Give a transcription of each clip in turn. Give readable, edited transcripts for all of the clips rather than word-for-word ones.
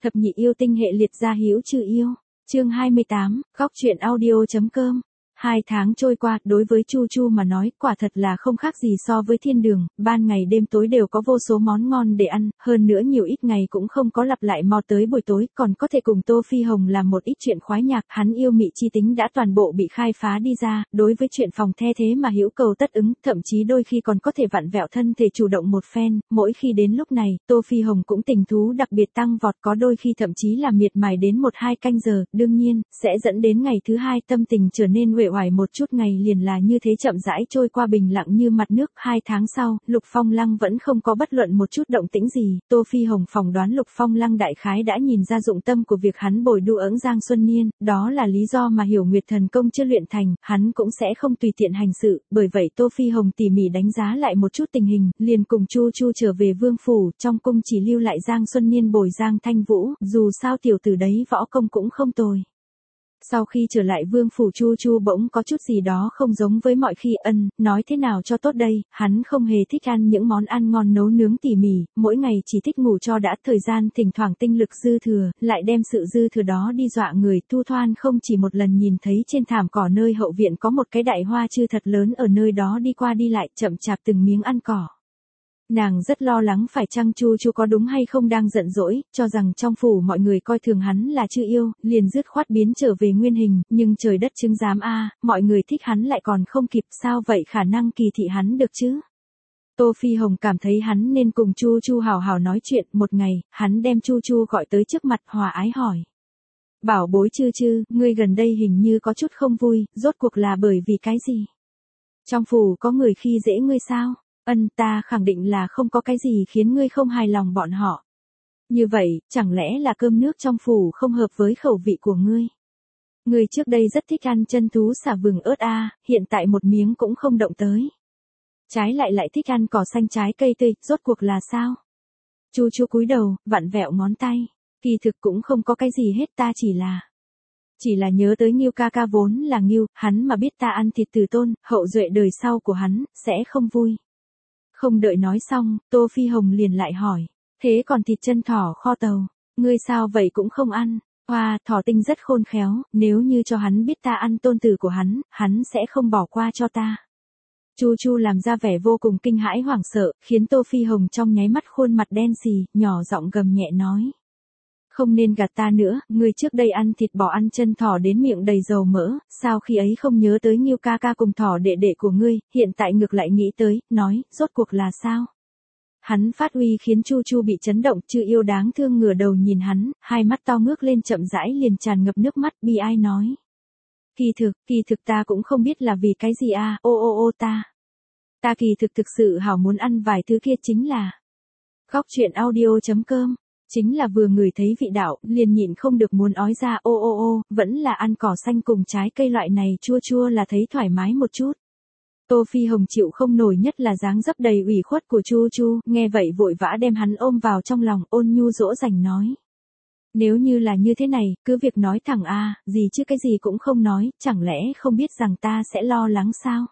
Thập nhị yêu tinh hệ liệt gia hữu trừ yêu. Chương 28, góc truyện audio.com. 2 tháng trôi qua, đối với Chu Chu mà nói, quả thật là không khác gì so với thiên đường, ban ngày đêm tối đều có vô số món ngon để ăn, hơn nữa nhiều ít ngày cũng không có lặp lại mò tới buổi tối, còn có thể cùng Tô Phi Hồng làm một ít chuyện khoái nhạc, hắn yêu mị chi tính đã toàn bộ bị khai phá đi ra, đối với chuyện phòng the thế mà hữu cầu tất ứng, thậm chí đôi khi còn có thể vặn vẹo thân thể chủ động một phen, mỗi khi đến lúc này, Tô Phi Hồng cũng tình thú đặc biệt tăng vọt, có đôi khi thậm chí là miệt mài đến 1-2 canh giờ, đương nhiên, sẽ dẫn đến ngày thứ 2 tâm tình trở nên uể oải một chút, ngày liền là như thế chậm rãi trôi qua bình lặng như mặt nước. 2 tháng sau, Lục Phong Lăng vẫn không có bất luận một chút động tĩnh gì, Tô Phi Hồng phỏng đoán Lục Phong Lăng đại khái đã nhìn ra dụng tâm của việc hắn bồi đu ỡng Giang Xuân Niên, đó là lý do mà Hiểu Nguyệt thần công chưa luyện thành, hắn cũng sẽ không tùy tiện hành sự, bởi vậy Tô Phi Hồng tỉ mỉ đánh giá lại một chút tình hình, liền cùng Chu Chu trở về vương phủ, trong cung chỉ lưu lại Giang Xuân Niên bồi Giang Thanh Vũ, dù sao tiểu tử đấy võ công cũng không tồi. Sau khi trở lại vương phủ, Chu Chu bỗng có chút gì đó không giống với mọi khi, nói thế nào cho tốt đây, hắn không hề thích ăn những món ăn ngon nấu nướng tỉ mỉ, mỗi ngày chỉ thích ngủ cho đã, thời gian thỉnh thoảng tinh lực dư thừa, lại đem sự dư thừa đó đi dọa người. Thu Thoan không chỉ một lần nhìn thấy trên thảm cỏ nơi hậu viện có một cái đại hoa chư thật lớn ở nơi đó đi qua đi lại, chậm chạp từng miếng ăn cỏ. Nàng rất lo lắng phải chăng Chu Chu có đúng hay không đang giận dỗi, cho rằng trong phủ mọi người coi thường hắn là chư yêu, liền dứt khoát biến trở về nguyên hình, nhưng trời đất chứng giám a, mọi người thích hắn lại còn không kịp, sao vậy khả năng kỳ thị hắn được chứ? Tô Phi Hồng cảm thấy hắn nên cùng Chu Chu hào hào nói chuyện. Một ngày, hắn đem Chu Chu gọi tới trước mặt, hòa ái hỏi: "Bảo bối Chư Chư, ngươi gần đây hình như có chút không vui, rốt cuộc là bởi vì cái gì? Trong phủ có người khi dễ ngươi sao?" Ta khẳng định là không có cái gì khiến ngươi không hài lòng bọn họ. Như vậy, chẳng lẽ là cơm nước trong phủ không hợp với khẩu vị của ngươi? Ngươi trước đây rất thích ăn chân thú xả vừng ớt hiện tại một miếng cũng không động tới. Trái lại thích ăn cỏ xanh trái cây tươi, rốt cuộc là sao? Chu Chu cúi đầu, vặn vẹo ngón tay. Kỳ thực cũng không có cái gì hết, ta chỉ là nhớ tới Ngưu ca ca vốn là Ngưu, hắn mà biết ta ăn thịt từ tôn, hậu duệ đời sau của hắn, sẽ không vui. Không đợi nói xong, Tô Phi Hồng liền lại hỏi: "Thế còn thịt chân thỏ kho tàu, ngươi sao vậy cũng không ăn?" Hoa, thỏ tinh rất khôn khéo, nếu như cho hắn biết ta ăn tôn tử của hắn sẽ không bỏ qua cho ta. Chu Chu làm ra vẻ vô cùng kinh hãi hoảng sợ, khiến Tô Phi Hồng trong nháy mắt khuôn mặt đen xì, nhỏ giọng gầm nhẹ nói: "Không nên gạt ta nữa, ngươi trước đây ăn thịt bò ăn chân thỏ đến miệng đầy dầu mỡ, sao khi ấy không nhớ tới Ngưu ca ca cùng thỏ đệ đệ của ngươi, hiện tại ngược lại nghĩ tới, nói, rốt cuộc là sao?" Hắn phát uy khiến Chu Chu bị chấn động, Chư yêu đáng thương ngửa đầu nhìn hắn, hai mắt to ngước lên chậm rãi liền tràn ngập nước mắt, bi ai nói: Kỳ thực ta cũng không biết là vì cái gì ta kỳ thực sự hảo muốn ăn vài thứ kia, chính là..." Góc truyện audio.com. Chính là vừa ngửi thấy vị đạo, liền nhịn không được muốn ói ra, vẫn là ăn cỏ xanh cùng trái cây loại này chua chua là thấy thoải mái một chút. Tô Phi Hồng chịu không nổi, nhất là dáng dấp đầy ủy khuất của Chu Chu, nghe vậy vội vã đem hắn ôm vào trong lòng, ôn nhu dỗ dành nói: "Nếu như là như thế này, cứ việc nói thẳng gì chứ cái gì cũng không nói, chẳng lẽ không biết rằng ta sẽ lo lắng sao?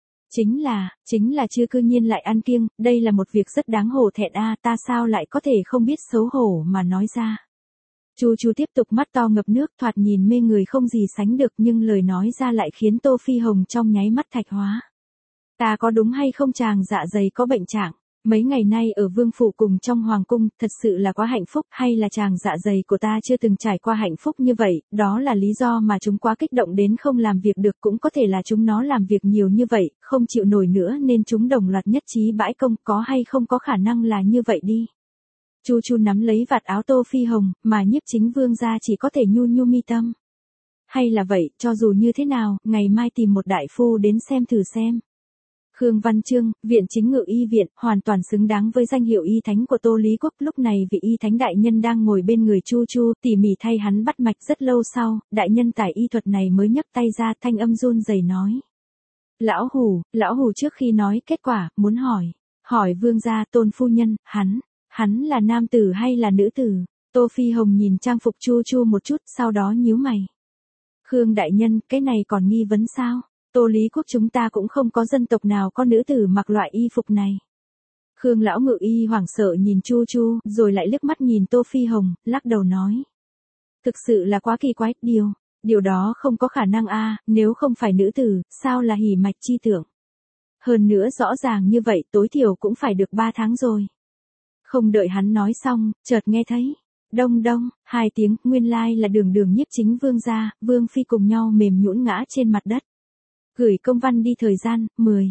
Chính là chưa cư nhiên lại ăn kiêng, đây là một việc rất đáng hổ thẹn ta sao lại có thể không biết xấu hổ mà nói ra." Chu Chu tiếp tục mắt to ngập nước, thoạt nhìn mê người không gì sánh được, nhưng lời nói ra lại khiến Tô Phi Hồng trong nháy mắt thạch hóa. "Ta có đúng hay không chàng dạ dày có bệnh trạng? Mấy ngày nay ở vương phủ cùng trong hoàng cung, thật sự là quá hạnh phúc, hay là chàng dạ dày của ta chưa từng trải qua hạnh phúc như vậy, đó là lý do mà chúng quá kích động đến không làm việc được, cũng có thể là chúng nó làm việc nhiều như vậy, không chịu nổi nữa nên chúng đồng loạt nhất trí bãi công, có hay không có khả năng là như vậy đi." Chu Chu nắm lấy vạt áo Tô Phi Hồng, mà Nhiếp Chính Vương gia chỉ có thể nhu nhu mi tâm. "Hay là vậy, cho dù như thế nào, ngày mai tìm một đại phu đến xem thử xem." Khương Văn Chương, Viện Chính Ngự Y Viện, hoàn toàn xứng đáng với danh hiệu y thánh của Tô Lý Quốc. Lúc này vị y thánh đại nhân đang ngồi bên người Chu Chu, tỉ mỉ thay hắn bắt mạch. Rất lâu sau, đại nhân tài y thuật này mới nhấc tay ra, thanh âm run rẩy nói: Lão hủ trước khi nói kết quả, muốn hỏi vương gia Tôn phu nhân, hắn là nam tử hay là nữ tử?" Tô Phi Hồng nhìn trang phục Chu Chu một chút, sau đó nhíu mày: "Khương đại nhân, cái này còn nghi vấn sao? Tô Lý Quốc chúng ta cũng không có dân tộc nào có nữ tử mặc loại y phục này." Khương lão ngự y hoảng sợ nhìn Chu Chu, rồi lại liếc mắt nhìn Tô Phi Hồng, lắc đầu nói. Thực sự là quá kỳ quái, điều đó không có khả năng a, nếu không phải nữ tử, sao là hỉ mạch chi tưởng. Hơn nữa rõ ràng như vậy tối thiểu cũng phải được 3 tháng rồi. Không đợi hắn nói xong, chợt nghe thấy. Đông đông, 2 tiếng, nguyên lai là Đường Đường Nhiếp Chính Vương gia, Vương Phi cùng nhau mềm nhũn ngã trên mặt đất. Gửi công văn đi thời gian,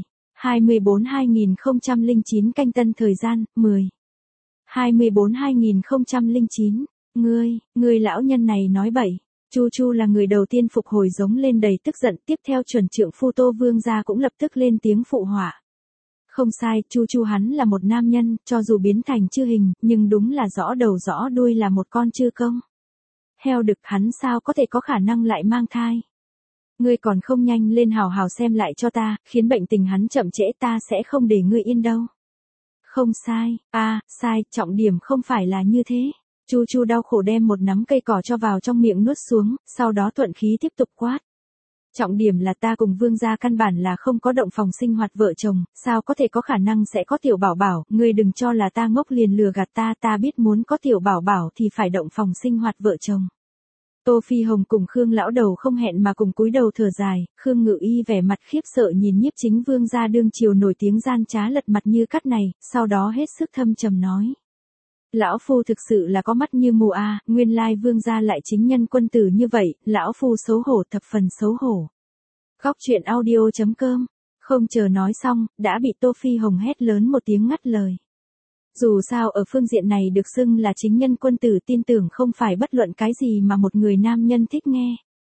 10/24/2009 canh tân thời gian, 10/24/2009. Ngươi lão nhân này nói bậy. Chu Chu là người đầu tiên phục hồi giống lên đầy tức giận, tiếp theo chuẩn trượng phu Tô Vương gia cũng lập tức lên tiếng phụ họa. Không sai, Chu Chu hắn là một nam nhân, cho dù biến thành chư hình, nhưng đúng là rõ đầu rõ đuôi là một con chư công. Heo đực hắn sao có thể có khả năng lại mang thai. Ngươi còn không nhanh lên hào hào xem lại cho ta, khiến bệnh tình hắn chậm trễ ta sẽ không để ngươi yên đâu. Không sai, sai, trọng điểm không phải là như thế. Chu Chu đau khổ đem một nắm cây cỏ cho vào trong miệng nuốt xuống, sau đó thuận khí tiếp tục quát. Trọng điểm là ta cùng Vương gia căn bản là không có động phòng sinh hoạt vợ chồng, sao có thể có khả năng sẽ có tiểu bảo bảo, ngươi đừng cho là ta ngốc liền lừa gạt ta biết muốn có tiểu bảo bảo thì phải động phòng sinh hoạt vợ chồng. Tô Phi Hồng cùng Khương lão đầu không hẹn mà cùng cúi đầu thở dài, Khương Ngự Y vẻ mặt khiếp sợ nhìn Nhiếp Chính Vương gia đương triều nổi tiếng gian trá lật mặt như cắt này, sau đó hết sức thâm trầm nói. Lão phu thực sự là có mắt như mù a, nguyên lai Vương gia lại chính nhân quân tử như vậy, lão phu xấu hổ thập phần xấu hổ. Góc truyện audio.com, không chờ nói xong, đã bị Tô Phi Hồng hét lớn một tiếng ngắt lời. Dù sao ở phương diện này được xưng là chính nhân quân tử tin tưởng không phải bất luận cái gì mà một người nam nhân thích nghe.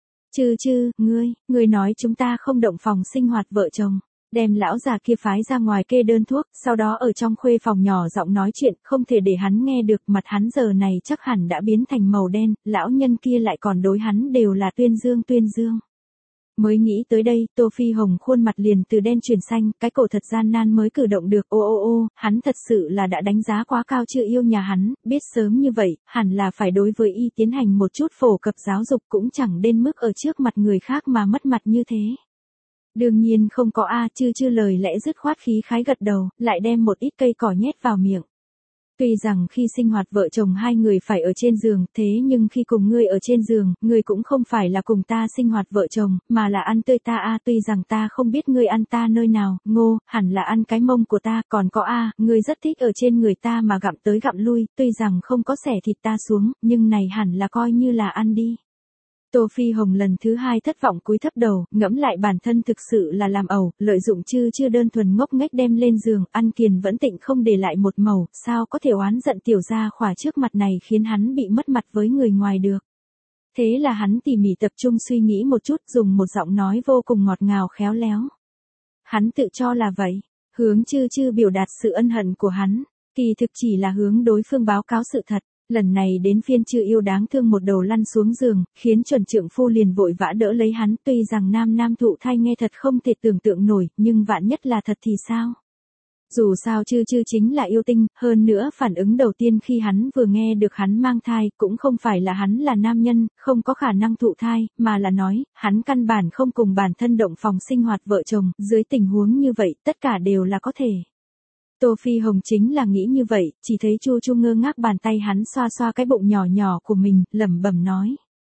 Ngươi nói chúng ta không động phòng sinh hoạt vợ chồng. Đem lão già kia phái ra ngoài kê đơn thuốc, sau đó ở trong khuê phòng nhỏ giọng nói chuyện, không thể để hắn nghe được, mặt hắn giờ này chắc hẳn đã biến thành màu đen, lão nhân kia lại còn đối hắn đều là tuyên dương. Mới nghĩ tới đây, Tô Phi Hồng khuôn mặt liền từ đen chuyển xanh, cái cổ thật gian nan mới cử động được, hắn thật sự là đã đánh giá quá cao chưa yêu nhà hắn, biết sớm như vậy, hẳn là phải đối với y tiến hành một chút phổ cập giáo dục cũng chẳng đến mức ở trước mặt người khác mà mất mặt như thế. Đương nhiên không có chư lời lẽ dứt khoát khí khái gật đầu, lại đem một ít cây cỏ nhét vào miệng. Tuy rằng khi sinh hoạt vợ chồng hai người phải ở trên giường, thế nhưng khi cùng ngươi ở trên giường, ngươi cũng không phải là cùng ta sinh hoạt vợ chồng, mà là ăn tươi ta tuy rằng ta không biết ngươi ăn ta nơi nào, hẳn là ăn cái mông của ta, còn có ngươi rất thích ở trên người ta mà gặm tới gặm lui, tuy rằng không có xẻ thịt ta xuống, nhưng này hẳn là coi như là ăn đi. Tô Phi Hồng lần thứ 2 thất vọng cúi thấp đầu, ngẫm lại bản thân thực sự là làm ẩu, lợi dụng chưa đơn thuần ngốc nghếch đem lên giường, ăn kiền vẫn tịnh không để lại một mẩu, sao có thể oán giận tiểu gia khỏa trước mặt này khiến hắn bị mất mặt với người ngoài được. Thế là hắn tỉ mỉ tập trung suy nghĩ một chút, dùng một giọng nói vô cùng ngọt ngào khéo léo. Hắn tự cho là vậy, hướng chư biểu đạt sự ân hận của hắn, kỳ thực chỉ là hướng đối phương báo cáo sự thật. Lần này đến phiên chư yêu đáng thương một đầu lăn xuống giường, khiến chuẩn trượng phu liền vội vã đỡ lấy hắn, tuy rằng nam thụ thai nghe thật không thể tưởng tượng nổi, nhưng vạn nhất là thật thì sao? Dù sao chư chính là yêu tinh, hơn nữa phản ứng đầu tiên khi hắn vừa nghe được hắn mang thai, cũng không phải là hắn là nam nhân, không có khả năng thụ thai, mà là nói, hắn căn bản không cùng bản thân động phòng sinh hoạt vợ chồng, dưới tình huống như vậy, tất cả đều là có thể. Tô Phi Hồng chính là nghĩ như vậy, chỉ thấy Chu Chu ngơ ngác bàn tay hắn xoa cái bụng nhỏ của mình, lẩm bẩm nói.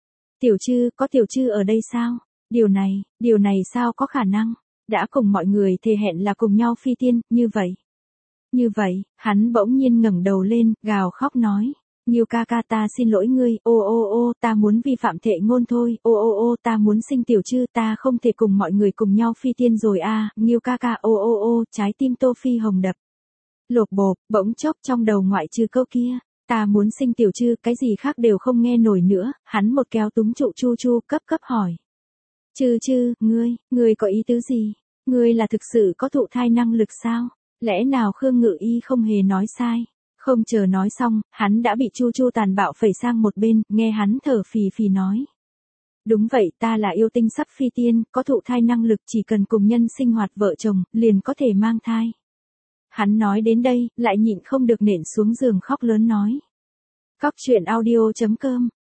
Có tiểu chư ở đây sao? Điều này sao có khả năng? Đã cùng mọi người thề hẹn là cùng nhau phi tiên, như vậy, hắn bỗng nhiên ngẩng đầu lên, gào khóc nói. Nghiêu ca ta xin lỗi ngươi, ta muốn vi phạm thệ ngôn thôi, ta muốn sinh tiểu chư, ta không thể cùng mọi người cùng nhau phi tiên rồi Nghiêu ca, trái tim Tô Phi Hồng đập. Lột bộp, bỗng chốc trong đầu ngoại trừ câu kia, ta muốn sinh tiểu chư, cái gì khác đều không nghe nổi nữa, hắn một kéo túm trụ Chu cấp hỏi. Chư, ngươi có ý tứ gì? Ngươi là thực sự có thụ thai năng lực sao? Lẽ nào Khương Ngự Y không hề nói sai? Không chờ nói xong, hắn đã bị Chu tàn bạo phẩy sang một bên, nghe hắn thở phì nói. Đúng vậy, ta là yêu tinh sắp phi tiên, có thụ thai năng lực chỉ cần cùng nhân sinh hoạt vợ chồng, liền có thể mang thai. Hắn nói đến đây, lại nhịn không được nện xuống giường khóc lớn nói. Góc truyện audio.com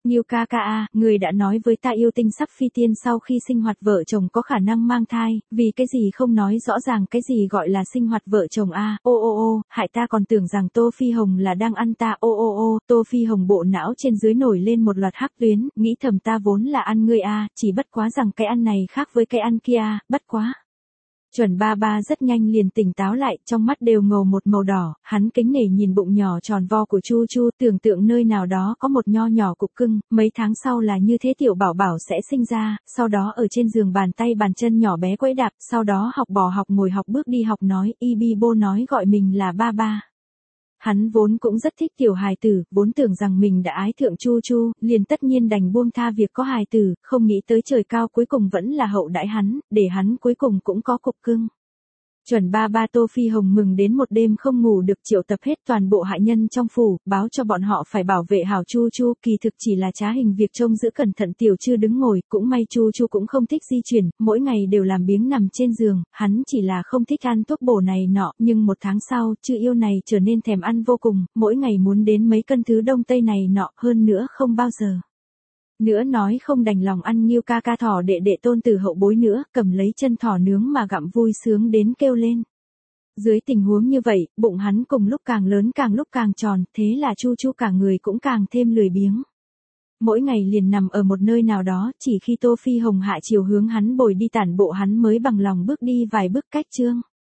Nghiêu ca ca a, người đã nói với ta yêu tinh sắp phi tiên sau khi sinh hoạt vợ chồng có khả năng mang thai, vì cái gì không nói rõ ràng cái gì gọi là sinh hoạt vợ chồng a, ô ô ô, hại ta còn tưởng rằng Tô Phi Hồng là đang ăn ta, ô ô ô, Tô Phi Hồng bộ não trên dưới nổi lên một loạt hắc tuyến, nghĩ thầm ta vốn là ăn ngươi a, chỉ bất quá rằng cái ăn này khác với cái ăn kia, bất quá. Chuẩn ba ba rất nhanh liền tỉnh táo lại, trong mắt đều ngầu một màu đỏ, hắn kính nể nhìn bụng nhỏ tròn vo của Chu Chu, tưởng tượng nơi nào đó có một nho nhỏ cục cưng, mấy tháng sau là như thế tiểu bảo bảo sẽ sinh ra, sau đó ở trên giường bàn tay bàn chân nhỏ bé quẫy đạp, sau đó học bò học ngồi học bước đi học nói, Ibibo nói gọi mình là ba ba. Hắn vốn cũng rất thích tiểu hài tử, vốn tưởng rằng mình đã ái thượng Chu Chu, liền tất nhiên đành buông tha việc có hài tử, không nghĩ tới trời cao cuối cùng vẫn là hậu đãi hắn, để hắn cuối cùng cũng có cục cưng. Chuẩn ba ba Tô Phi Hồng mừng đến một đêm không ngủ được, triệu tập hết toàn bộ hạ nhân trong phủ, báo cho bọn họ phải bảo vệ hảo Chu Chu, kỳ thực chỉ là trá hình việc trông giữ cẩn thận tiểu chưa đứng ngồi, cũng may Chu Chu cũng không thích di chuyển, mỗi ngày đều làm biếng nằm trên giường, hắn chỉ là không thích ăn thuốc bổ này nọ, nhưng một tháng sau, chư yêu này trở nên thèm ăn vô cùng, mỗi ngày muốn đến mấy cân thứ đông tây này nọ, hơn nữa không bao giờ. Nữa nói không đành lòng ăn Nghiêu ca ca thỏ đệ đệ tôn tử hậu bối nữa, cầm lấy chân thỏ nướng mà gặm vui sướng đến kêu lên. Dưới tình huống như vậy, bụng hắn cùng lúc càng lớn càng lúc càng tròn, thế là Chu Chu cả người cũng càng thêm lười biếng. Mỗi ngày liền nằm ở một nơi nào đó, chỉ khi Tô Phi Hồng hạ chiều hướng hắn bồi đi tản bộ hắn mới bằng lòng bước đi vài bước cách chương.